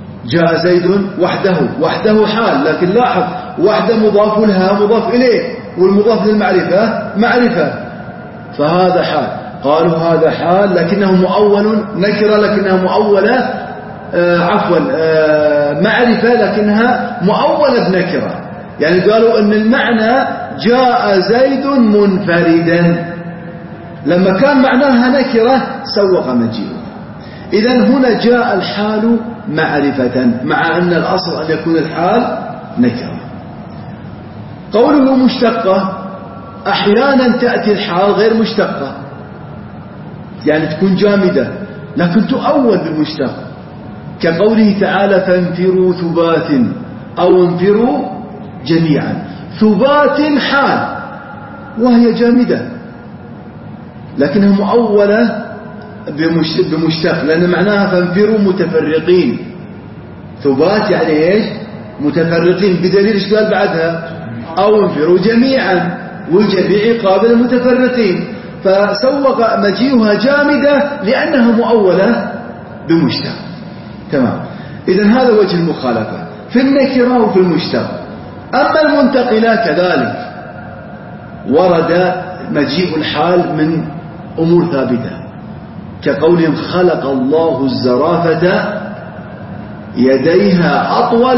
جاء زيد وحده، وحده حال، لكن لاحظ وحده مضاف لها مضاف إليه، والمضاف للمعرفة معرفة، فهذا حال. قالوا هذا حال لكنه مؤول نكرة لكنها مؤولة آه عفوا آه معرفة لكنها مؤولة بنكرة. يعني قالوا أن المعنى جاء زيد منفردا، لما كان معناها نكرة سوق مجيئه. إذن هنا جاء الحال معرفة مع أن الأصل أن يكون الحال نكرة. قوله مشتقة، أحيانا تأتي الحال غير مشتقة، يعني تكون جامدة لكن تؤول بالمشتق، كقوله تعالى فانفروا ثبات أو انفروا جميعا. ثبات حال وهي جامدة لكنها مؤولة بمشتق، لأن معناها فانفروا متفرقين. ثبات يعني إيش؟ متفرقين، بدليل إيش قال بعدها؟ أو انفروا جميعا، والجميع قابل المتفرقين، فسوق مجيئها جامدة لأنها مؤولة بمشتق. تمام. إذن هذا وجه المخالفة في النكرة وفي المشتق. أما المنتقلة كذلك ورد مجيء الحال من أمور ثابتة، كقولهم خلق الله الزرافة يديها أطول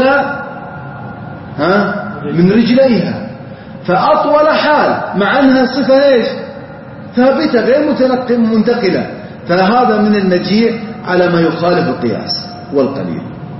ها من رجليها، فأطول حال مع أنها صفة إيش؟ ثابتة غير منتقلة، فهذا من المجيء على ما يخالف القياس والقليل.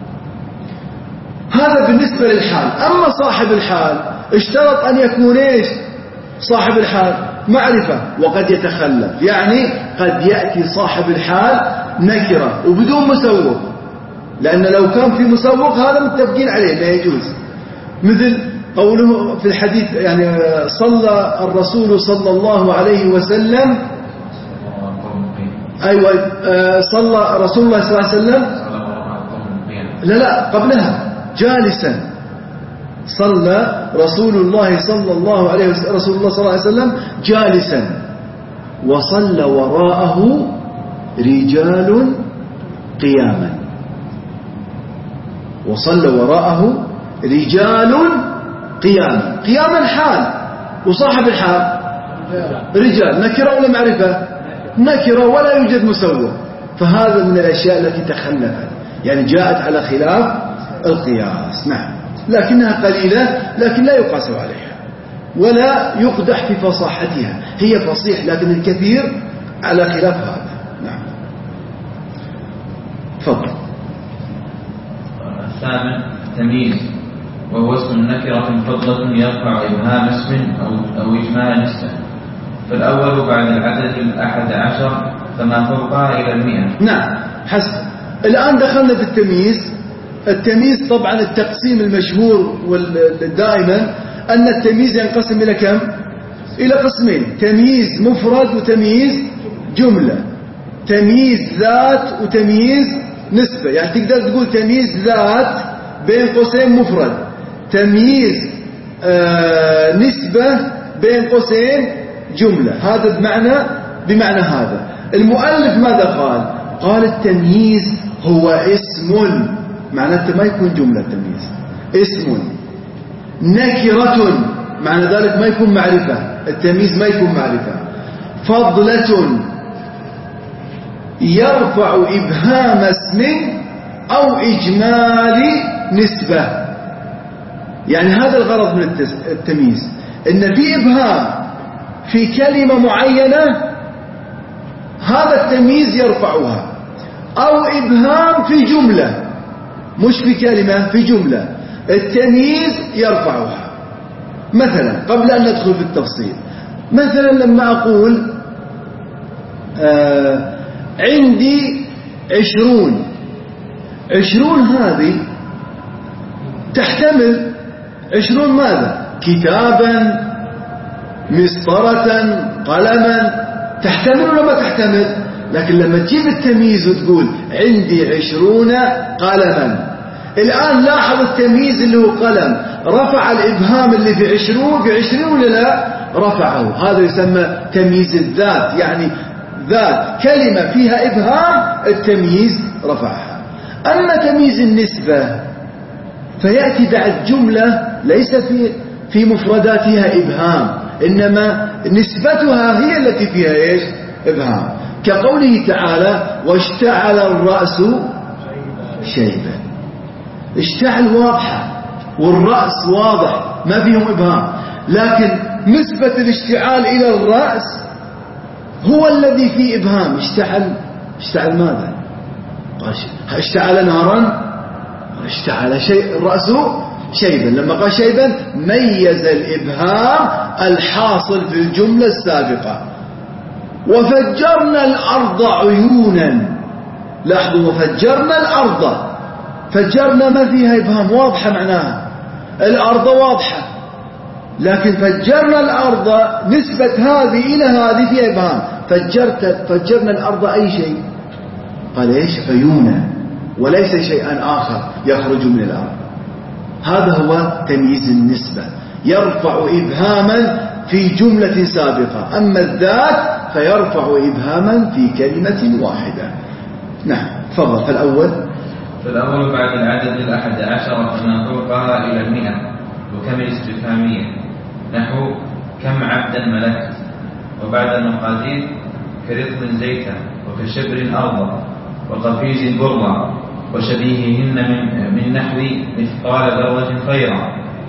هذا بالنسبة للحال. أما صاحب الحال اشترط أن يكون إيش؟ صاحب الحال معرفة، وقد يتخلف، يعني قد يأتي صاحب الحال نكرة وبدون مسوق، لأن لو كان في مسوق هذا متفقين عليه لا يجوز. مثل قوله في الحديث يعني صلى الرسول صلى الله عليه وسلم، أيوة صلى رسول الله صلى الله عليه وسلم لا لا قبلها جالسا، صلى رسول الله صلى الله عليه وسلم رسول الله صلى الله عليه وسلم جالسا، وصلى وراءه رجال قياما، وصلى وراءه رجال قياما. قياما حال، وصاحب الحال رجال، نكرة ولا معرفة؟ نكرة ولا يوجد مسوق، فهذا من الأشياء التي تخلفت، يعني جاءت على خلاف القياس. نعم، لكنها قليلة لكن لا يقاس عليها ولا يقدح في فصاحتها، هي فصيح لكن الكثير على خلاف هذا. نعم، تفضل. الثامن تمييز، وهو اسم نكرة فضلة يرفع إبهام اسم أو, أو إجمال اسم، فالأول بعد العدد الأحد عشر فما فوقها إلى المئة. نعم، حسب. الآن دخلنا في التمييز. التمييز طبعا التقسيم المشهور دائما أن التمييز ينقسم إلى كم؟ إلى قسمين: تمييز مفرد وتمييز جملة، تمييز ذات وتمييز نسبة. يعني تقدر تقول تمييز ذات بين قوسين مفرد، تمييز آه نسبة بين قوسين جملة. هذا بمعنى بمعنى هذا. المؤلف ماذا قال؟ قال التمييز هو اسم، معناته ما يكون جملة. التمييز اسم نكرة، معنى ذلك ما يكون معرفة. التمييز ما يكون معرفة. فضلة يرفع إبهام اسم أو إجمال نسبة. يعني هذا الغرض من التمييز، إن في إبهام في كلمة معينة، هذا التمييز يرفعها، أو إبهام في جملة مش في كلمة، في جملة التمييز يرفعها. مثلا قبل أن ندخل في التفصيل، مثلا لما أقول آه عندي عشرون، عشرون هذه تحتمل عشرون ماذا؟ كتابا، مسطرة، قلما، تحتمل ولا ما تحتمل؟ لكن لما تجيب التمييز وتقول عندي عشرون قلما، الآن لاحظ التمييز اللي هو قلم رفع الإبهام اللي في عشرون في عشرين ولا لا؟ رفعه. هذا يسمى تمييز الذات، يعني ذات كلمة فيها إبهام التمييز رفعها. أما تمييز النسبة فيأتي بعد جملة ليس في في مفرداتها إبهام، إنما نسبتها هي التي فيها إيش؟ إبهام. كقوله تعالى واشتعل الرأس شيبا. اشتعل واضحة والرأس واضح ما فيهم إبهام، لكن نسبة الاشتعال إلى الرأس هو الذي فيه إبهام. اشتعل اشتعل ماذا؟ اشتعل نارا، اشتعل شيء الرأس شيبا. لما قال شيبا ميز الإبهام الحاصل في الجملة السابقة. وفجرنا الأرض عيونا. لاحظوا وفجرنا الأرض، فجرنا ما فيها إبهام، واضحة معناها الأرض واضحة، لكن فجرنا الأرض نسبة هذه إلى هذه فيها إبهام. فجرت فجرنا الأرض أي شيء؟ قال إيش؟ عيونا، وليس شيئا آخر يخرج من الأرض. هذا هو تمييز النسبة، يرفع إبهاما في جملة سابقة، أما الذات فيرفع إبهاما في كلمة واحدة. نعم تفضل. فالأول فالأول بعد العدد الأحد عشر فما فوقها إلى المئة، وكم الاستفهامية نحو كم عبدا ملكت. وبعد المقادير كرطل زيتا، وكشبر أرضا، وقفيز برا، وشبيههن من, من نحو مثقال ذرة خيرا،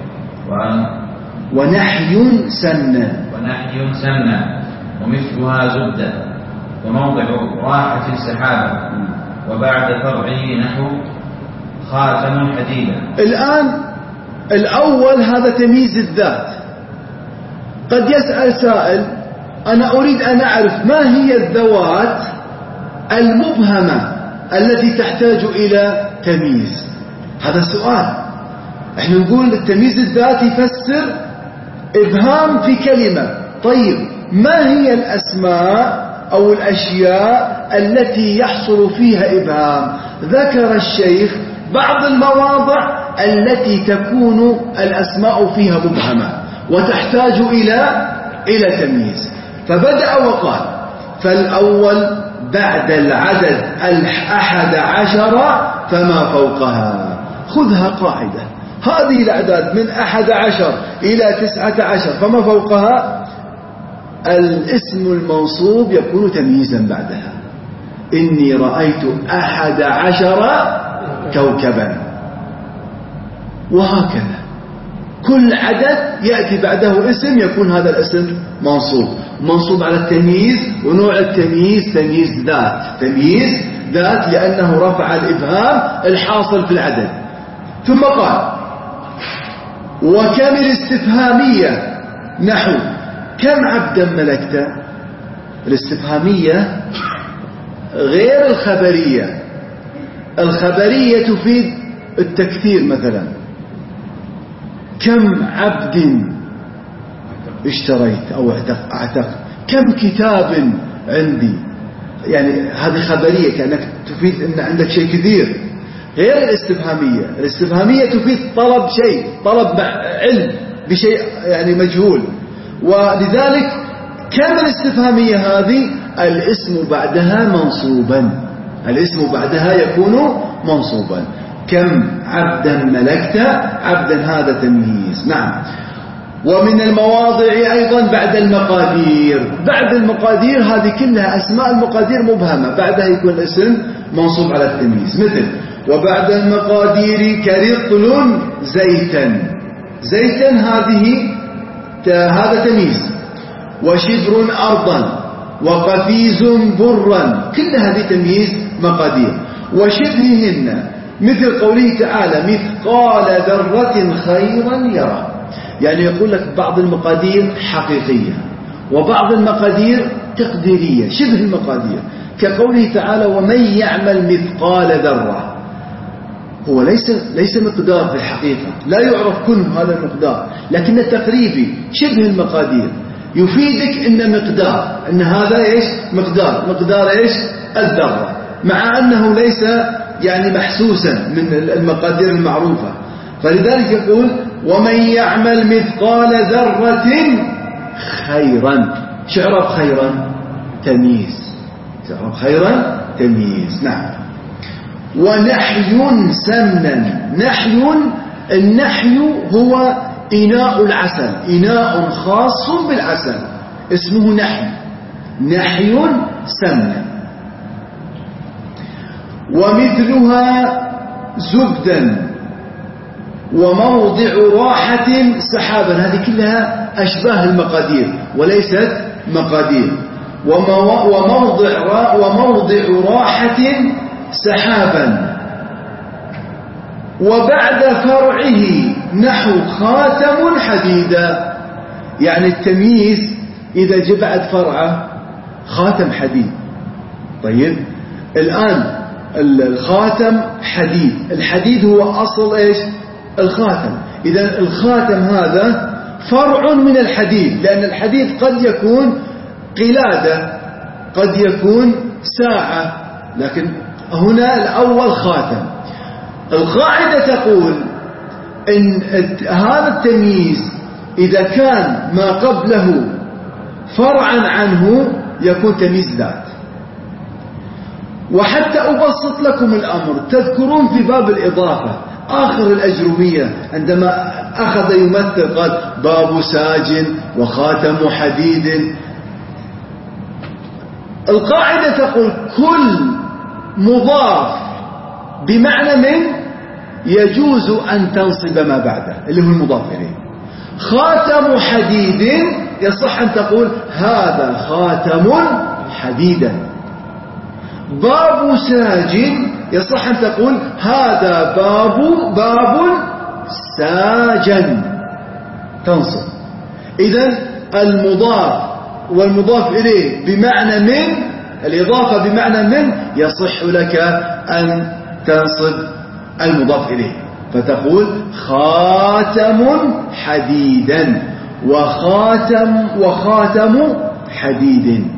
ونحي سنا، ونحي سنا، ومثلها زبدة، وموضع راحة سحابة. وبعد فرعه نحو خاتم حديدا. الآن الأول هذا تمييز الذات. قد يسأل سائل أنا أريد أن أعرف ما هي الذوات المبهمة التي تحتاج إلى تمييز. هذا السؤال. احنا نقول التمييز الذاتي يفسر إبهام في كلمة. طيب ما هي الأسماء أو الأشياء التي يحصل فيها إبهام؟ ذكر الشيخ بعض المواضع التي تكون الأسماء فيها مبهمة وتحتاج إلى إلى تمييز. فبدأ وقال فالأول بعد العدد الأحد عشر فما فوقها. خذها قاعدة، هذه الأعداد من أحد عشر إلى تسعة عشر فما فوقها الاسم المنصوب يكون تمييزا بعدها. إني رأيت أحد عشر كوكبا، وهكذا كل عدد يأتي بعده اسم يكون هذا الاسم منصوب، منصوب على التمييز. ونوع التمييز تمييز ذات، تمييز ذات لأنه رفع الإبهام الحاصل في العدد. ثم قال وكم الاستفهامية نحو كم عبدا ملكت. الاستفهامية غير الخبرية. الخبرية تفيد التكثير، مثلا كم عبد اشتريت أو اعتقت، كم كتاب عندي، يعني هذه خبرية كأنك تفيد أن عندك شيء كثير. غير الاستفهامية. الاستفهامية تفيد طلب شيء، طلب علم بشيء يعني مجهول. ولذلك كم الاستفهامية هذه الاسم بعدها منصوبا، الاسم بعدها يكون منصوبا. كم عبدا ملكت، عبدا هذا تمييز. نعم. ومن المواضع أيضا بعد المقادير. بعد المقادير هذه كلها أسماء المقادير مبهمة، بعدها يكون الاسم منصوب على التمييز. مثل وبعد المقادير كرطل زيتا. زيتا هذه هذا تمييز. وشبر أرضا، وقفيز برا، كل هذه تمييز مقادير. وشبههن مثل قوله تعالى مثقال ذرة خيرا يرى. يعني يقول لك بعض المقادير حقيقية وبعض المقادير تقديرية، شبه المقادير. كقوله تعالى ومن يعمل مثقال ذرة، هو ليس ليس مقدار في الحقيقة، لا يعرف كل هذا المقدار، لكن تقريبي شبه المقادير يفيدك ان مقدار، ان هذا ايش مقدار، مقدار ايش الذرة، مع انه ليس يعني محسوسا من المقادير المعروفة. فلذلك يقول ومن يعمل مثقال ذرة خيرا. شعرب خيرا تمييز، شعرب خيرا تمييز. نعم. ونحي سمنا. نحي، النحي هو إناء العسل، إناء خاص بالعسل اسمه نحي، نحي سمنة. ومثلها زبدا وموضع راحة سحابا، هذه كلها أشباه المقادير وليست مقادير. وموضع وموضع راحة سحابا. وبعد فرعه نحو خاتم حديدا، يعني التمييز إذا جاء بعد فرعه خاتم حديد. طيب الآن الخاتم حديد، الحديد هو أصل إيش؟ الخاتم. إذا الخاتم هذا فرع من الحديد، لأن الحديد قد يكون قلادة، قد يكون ساعة، لكن هنا الأول خاتم. القاعدة تقول إن هذا التمييز إذا كان ما قبله فرعا عنه يكون تمييز ذات. وحتى أبسط لكم الأمر، تذكرون في باب الإضافة آخر الأجرومية عندما أخذ يمثل قال باب ساج وخاتم حديد. القاعدة تقول كل مضاف بمعنى من يجوز أن تنصب ما بعده اللي هو المضاف إليه. خاتم حديد يصح أن تقول هذا خاتم حديدا. باب ساج يصح أن تقول هذا باب باب ساجا، تنصب. إذن المضاف والمضاف إليه بمعنى من، الإضافة بمعنى من، يصح لك أن تنصب المضاف إليه فتقول خاتم حديدا وخاتم وخاتم حديد.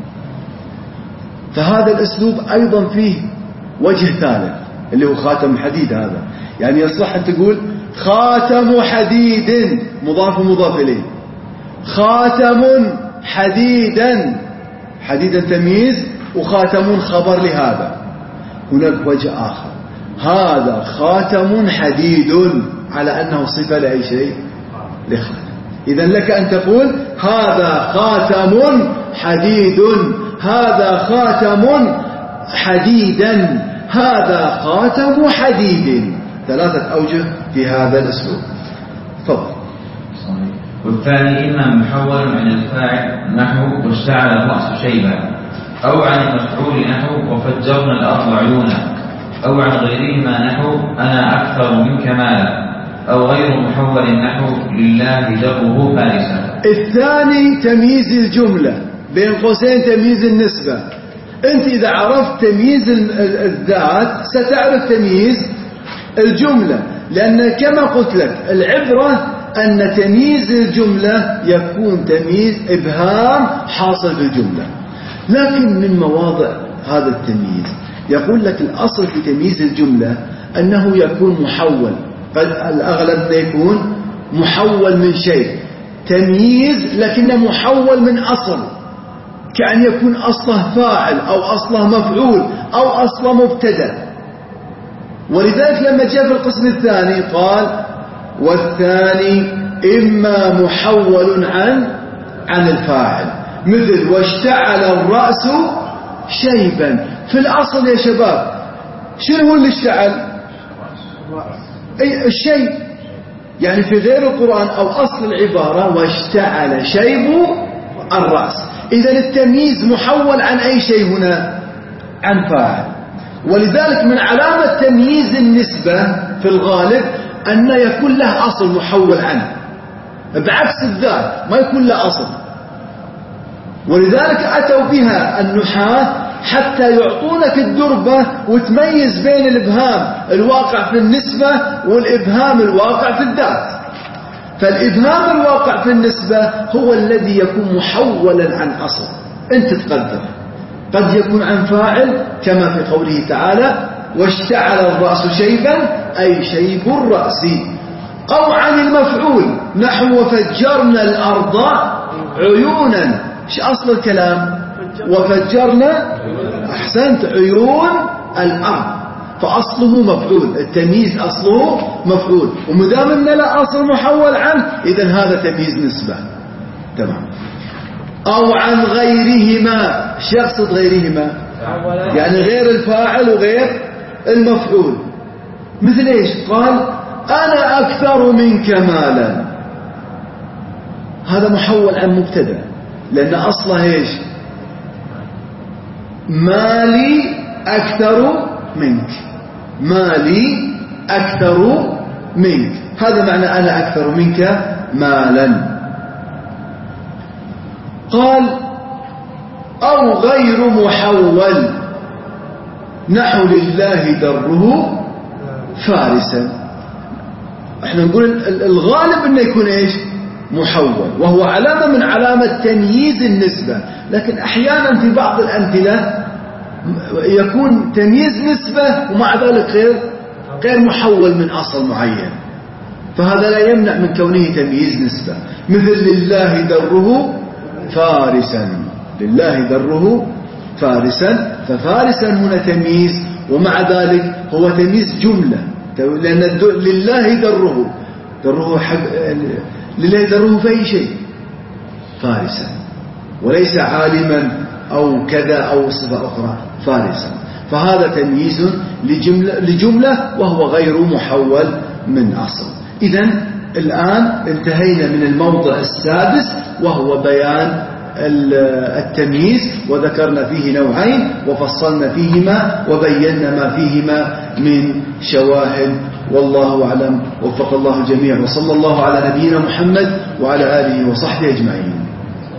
فهذا الأسلوب أيضا فيه وجه ثالث اللي هو خاتم حديد. هذا يعني يصح أن تقول خاتم حديد مضاف مضاف إليه، خاتم حديدا، حديدا تمييز وخاتم خبر لهذا. هناك وجه آخر، هذا خاتم حديد على أنه صفة لأي شيء، لخاتم. إذن لك أن تقول هذا خاتم حديد، هذا خاتم حديدا، هذا خاتم حديد. ثلاثة أوجه في هذا الأسلوب. تفضل. والثاني إما محول عن الفاعل نحو واشتعل الرأس شيبا، أو عن المفعول نحو وفجرنا الأرض عيونا، أو عن غيرهما نحو أنا أكثر منك مالا، أو غير محول نحو لله جره فارسا. الثاني تمييز الجملة، بين قوسين تمييز النسبة. أنت إذا عرفت تمييز الذات ستعرف تمييز الجملة، لأن كما قلت لك العبرة أن تمييز الجملة يكون تمييز إبهام حاصل بالجملة. لكن من مواضع هذا التمييز يقول لك الأصل في تمييز الجملة أنه يكون محول، الأغلب يكون محول من شيء، تمييز لكنه محول من أصل، كأن يكون أصله فاعل أو أصله مفعول أو أصله مبتدأ. ولذلك لما جاء في القسم الثاني قال والثاني إما محول عن عن الفاعل، مثل واشتعل الرأس شيبا. في الأصل يا شباب شنو هو اللي اشتعل؟ أي الشيء، يعني في غير القرآن أو أصل العبارة واشتعل شيب الرأس. إذا التمييز محول عن أي شيء هنا؟ عن فاعل. ولذلك من علامة تمييز النسبة في الغالب أن يكون له أصل محول عنه، بعكس الذات ما يكون له أصل. ولذلك أتوا بها النحاة حتى يعطونك الدربة وتميز بين الإبهام الواقع في النسبة والإبهام الواقع في الذات. فالإبهام الواقع في النسبة هو الذي يكون محولا عن أصل، أنت تقدر قد يكون عن فاعل كما في قوله تعالى واشتعل الرأس شيبا أي شيب الرأس، أو عن المفعول نحو وفجرنا الأرض عيونا. ايش أصل الكلام؟ وفجرنا، أحسنت، عيون الأرض. فأصله مفعول، التمييز أصله مفعول، ومدام أن لا أصل محول عنه إذن هذا تمييز نسبة. تمام. أو عن غيرهما. شو يقصد غيرهما؟ يعني غير الفاعل وغير المفعول. مثل إيش؟ قال أنا أكثر منك مالا، هذا محول عن مبتدأ، لأن أصله إيش؟ مالي أكثر منك، مالي أكثر منك، هذا معنى أنا أكثر منك مالا. قال أو غير محول، نحو لله دره فارسا. احنا نقول الغالب انه يكون ايش؟ محول، وهو علامة من علامة تمييز النسبة، لكن احيانا في بعض الامثلة يكون تمييز نسبة ومع ذلك غير غير محول من اصل معين، فهذا لا يمنع من كونه تمييز نسبة. مثل لله دره فارسا، لله دره فارسا، ففارسا هنا تمييز، ومع ذلك هو تمييز جملة، لأن لله دره، دره حق لله دره في أي شيء فارسا، وليس عالما أو كذا أو صفة أخرى، فارسا، فهذا تمييز لجملة, لجملة وهو غير محول من أصل. إذن الآن انتهينا من الموضع السادس وهو بيان التمييز، وذكرنا فيه نوعين وفصلنا فيهما وبينا ما فيهما من شواهد، والله أعلم. وفق الله الجميع، وصلى الله على نبينا محمد وعلى آله وصحبه أجمعين.